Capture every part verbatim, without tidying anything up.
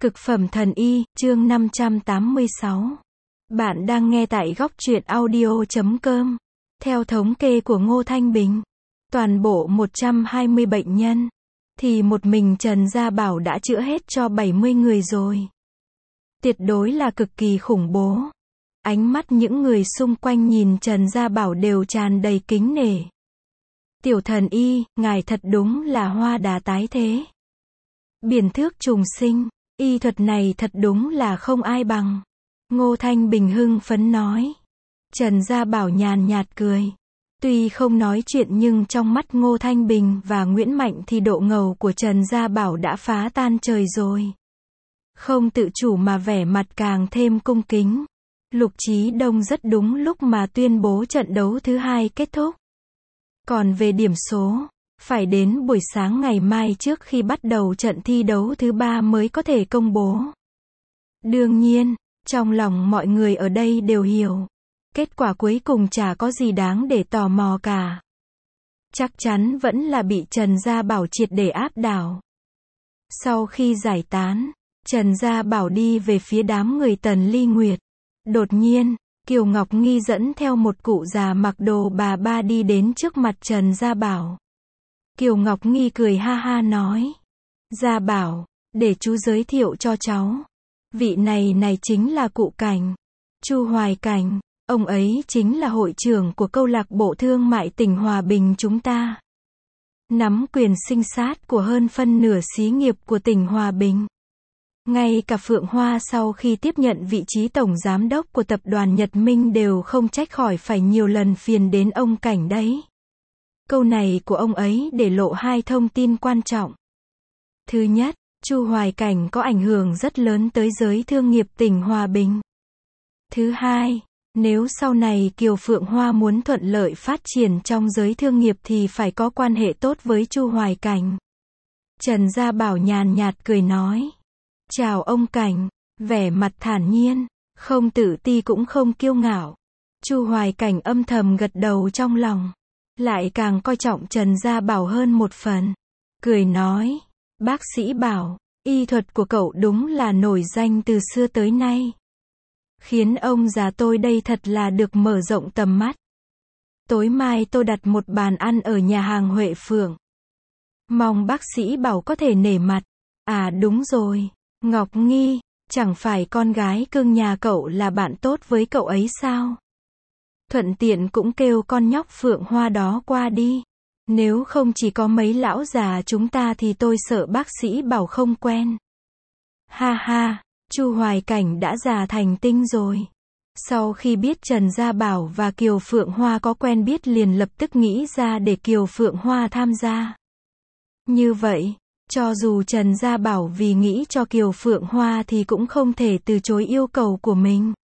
Cực phẩm thần y, chương năm trăm tám mươi sáu. Bạn đang nghe tại góc truyện audio chấm com. Theo thống kê của Ngô Thanh Bình, toàn bộ một trăm hai mươi bệnh nhân, thì một mình Trần Gia Bảo đã chữa hết cho bảy mươi người rồi. Tuyệt đối là cực kỳ khủng bố. Ánh mắt những người xung quanh nhìn Trần Gia Bảo đều tràn đầy kính nể. Tiểu thần y, ngài thật đúng là hoa đá tái thế. Biển thước trùng sinh. Y thuật này thật đúng là không ai bằng. Ngô Thanh Bình hưng phấn nói. Trần Gia Bảo nhàn nhạt cười. Tuy không nói chuyện nhưng trong mắt Ngô Thanh Bình và Nguyễn Mạnh thì độ ngầu của Trần Gia Bảo đã phá tan trời rồi. Không tự chủ mà vẻ mặt càng thêm cung kính. Lục Chí Đông rất đúng lúc mà tuyên bố trận đấu thứ hai kết thúc. Còn về điểm số, phải đến buổi sáng ngày mai trước khi bắt đầu trận thi đấu thứ ba mới có thể công bố. Đương nhiên, trong lòng mọi người ở đây đều hiểu. Kết quả cuối cùng chả có gì đáng để tò mò cả. Chắc chắn vẫn là bị Trần Gia Bảo triệt để áp đảo. Sau khi giải tán, Trần Gia Bảo đi về phía đám người Tần Ly Nguyệt. Đột nhiên, Kiều Ngọc Nghi dẫn theo một cụ già mặc đồ bà ba đi đến trước mặt Trần Gia Bảo. Kiều Ngọc Nghi cười ha ha nói. Gia Bảo, để chú giới thiệu cho cháu. Vị này này chính là cụ Cảnh. Chu Hoài Cảnh, ông ấy chính là hội trưởng của câu lạc bộ thương mại tỉnh Hòa Bình chúng ta. Nắm quyền sinh sát của hơn phân nửa xí nghiệp của tỉnh Hòa Bình. Ngay cả Phượng Hoa sau khi tiếp nhận vị trí tổng giám đốc của tập đoàn Nhật Minh đều không trách khỏi phải nhiều lần phiền đến ông Cảnh đấy. Câu này của ông ấy để lộ hai thông tin quan trọng. Thứ nhất, Chu Hoài Cảnh có ảnh hưởng rất lớn tới giới thương nghiệp tỉnh Hòa Bình. Thứ hai, nếu sau này Kiều Phượng Hoa muốn thuận lợi phát triển trong giới thương nghiệp thì phải có quan hệ tốt với Chu Hoài Cảnh. Trần Gia Bảo nhàn nhạt cười nói. Chào ông Cảnh, vẻ mặt thản nhiên, không tự ti cũng không kiêu ngạo. Chu Hoài Cảnh âm thầm gật đầu trong lòng. Lại càng coi trọng Trần Gia Bảo hơn một phần. Cười nói, bác sĩ Bảo, y thuật của cậu đúng là nổi danh từ xưa tới nay. Khiến ông già tôi đây thật là được mở rộng tầm mắt. Tối mai tôi đặt một bàn ăn ở nhà hàng Huệ Phượng. Mong bác sĩ Bảo có thể nể mặt. À đúng rồi, Ngọc Nghi, chẳng phải con gái cưng nhà cậu là bạn tốt với cậu ấy sao? Thuận tiện cũng kêu con nhóc Phượng Hoa đó qua đi. Nếu không chỉ có mấy lão già chúng ta thì tôi sợ bác sĩ Bảo không quen. Ha ha, Chu Hoài Cảnh đã già thành tinh rồi. Sau khi biết Trần Gia Bảo và Kiều Phượng Hoa có quen biết liền lập tức nghĩ ra để Kiều Phượng Hoa tham gia. Như vậy, cho dù Trần Gia Bảo vì nghĩ cho Kiều Phượng Hoa thì cũng không thể từ chối yêu cầu của mình.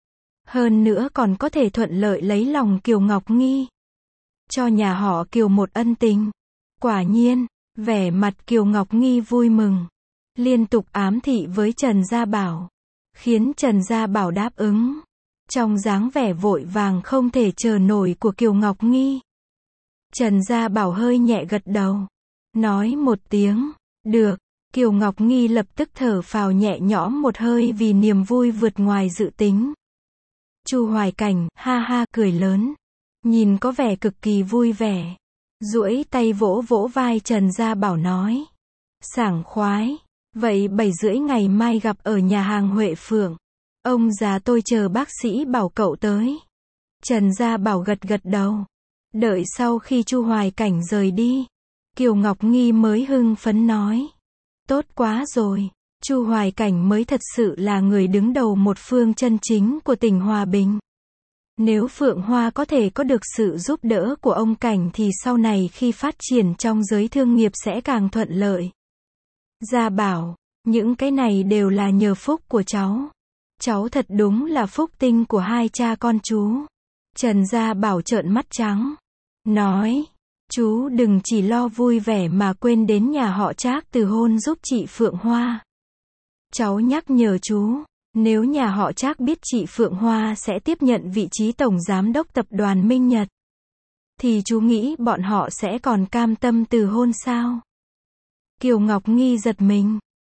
Hơn nữa còn có thể thuận lợi lấy lòng Kiều Ngọc Nghi. Cho nhà họ Kiều một ân tình. Quả nhiên, vẻ mặt Kiều Ngọc Nghi vui mừng. Liên tục ám thị với Trần Gia Bảo. Khiến Trần Gia Bảo đáp ứng. Trong dáng vẻ vội vàng không thể chờ nổi của Kiều Ngọc Nghi. Trần Gia Bảo hơi nhẹ gật đầu. Nói một tiếng, được. Kiều Ngọc Nghi lập tức thở phào nhẹ nhõm một hơi vì niềm vui vượt ngoài dự tính. Chu Hoài Cảnh, ha ha, cười lớn. Nhìn có vẻ cực kỳ vui vẻ. Duỗi tay vỗ vỗ vai Trần Gia Bảo nói. Sảng khoái. Vậy bảy rưỡi ngày mai gặp ở nhà hàng Huệ Phượng. Ông già tôi chờ bác sĩ Bảo cậu tới. Trần Gia Bảo gật gật đầu. Đợi sau khi Chu Hoài Cảnh rời đi, Kiều Ngọc Nghi mới hưng phấn nói. Tốt quá rồi. Chu Hoài Cảnh mới thật sự là người đứng đầu một phương chân chính của tỉnh Hòa Bình. Nếu Phượng Hoa có thể có được sự giúp đỡ của ông Cảnh thì sau này khi phát triển trong giới thương nghiệp sẽ càng thuận lợi. Gia Bảo, những cái này đều là nhờ phúc của cháu. Cháu thật đúng là phúc tinh của hai cha con chú. Trần Gia Bảo trợn mắt trắng. Nói, chú đừng chỉ lo vui vẻ mà quên đến nhà họ Trác từ hôn giúp chị Phượng Hoa. Cháu nhắc nhở chú, nếu nhà họ Trác biết chị Phượng Hoa sẽ tiếp nhận vị trí tổng giám đốc tập đoàn Minh Nhật, thì chú nghĩ bọn họ sẽ còn cam tâm từ hôn sao? Kiều Ngọc Nghi giật mình.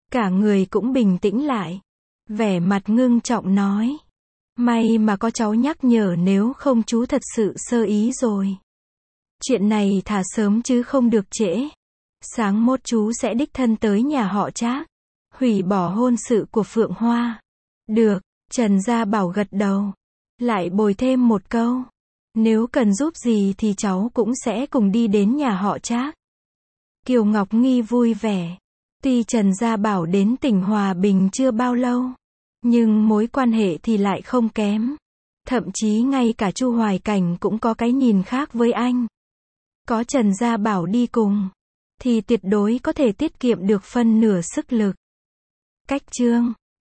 Cả người cũng bình tĩnh lại. Vẻ mặt ngưng trọng nói. May mà có cháu nhắc nhở, nếu không chú thật sự sơ ý rồi. Chuyện này thả sớm chứ không được trễ. Sáng mốt chú sẽ đích thân tới nhà họ Trác, hủy bỏ hôn sự của Phượng Hoa. Được, Trần Gia Bảo gật đầu. Lại bồi thêm một câu. Nếu cần giúp gì thì cháu cũng sẽ cùng đi đến nhà họ Trác. Kiều Ngọc Nghi vui vẻ. Tuy Trần Gia Bảo đến tỉnh Hòa Bình chưa bao lâu, nhưng mối quan hệ thì lại không kém. Thậm chí ngay cả Chu Hoài Cảnh cũng có cái nhìn khác với anh. Có Trần Gia Bảo đi cùng, thì tuyệt đối có thể tiết kiệm được phân nửa sức lực. Cách chương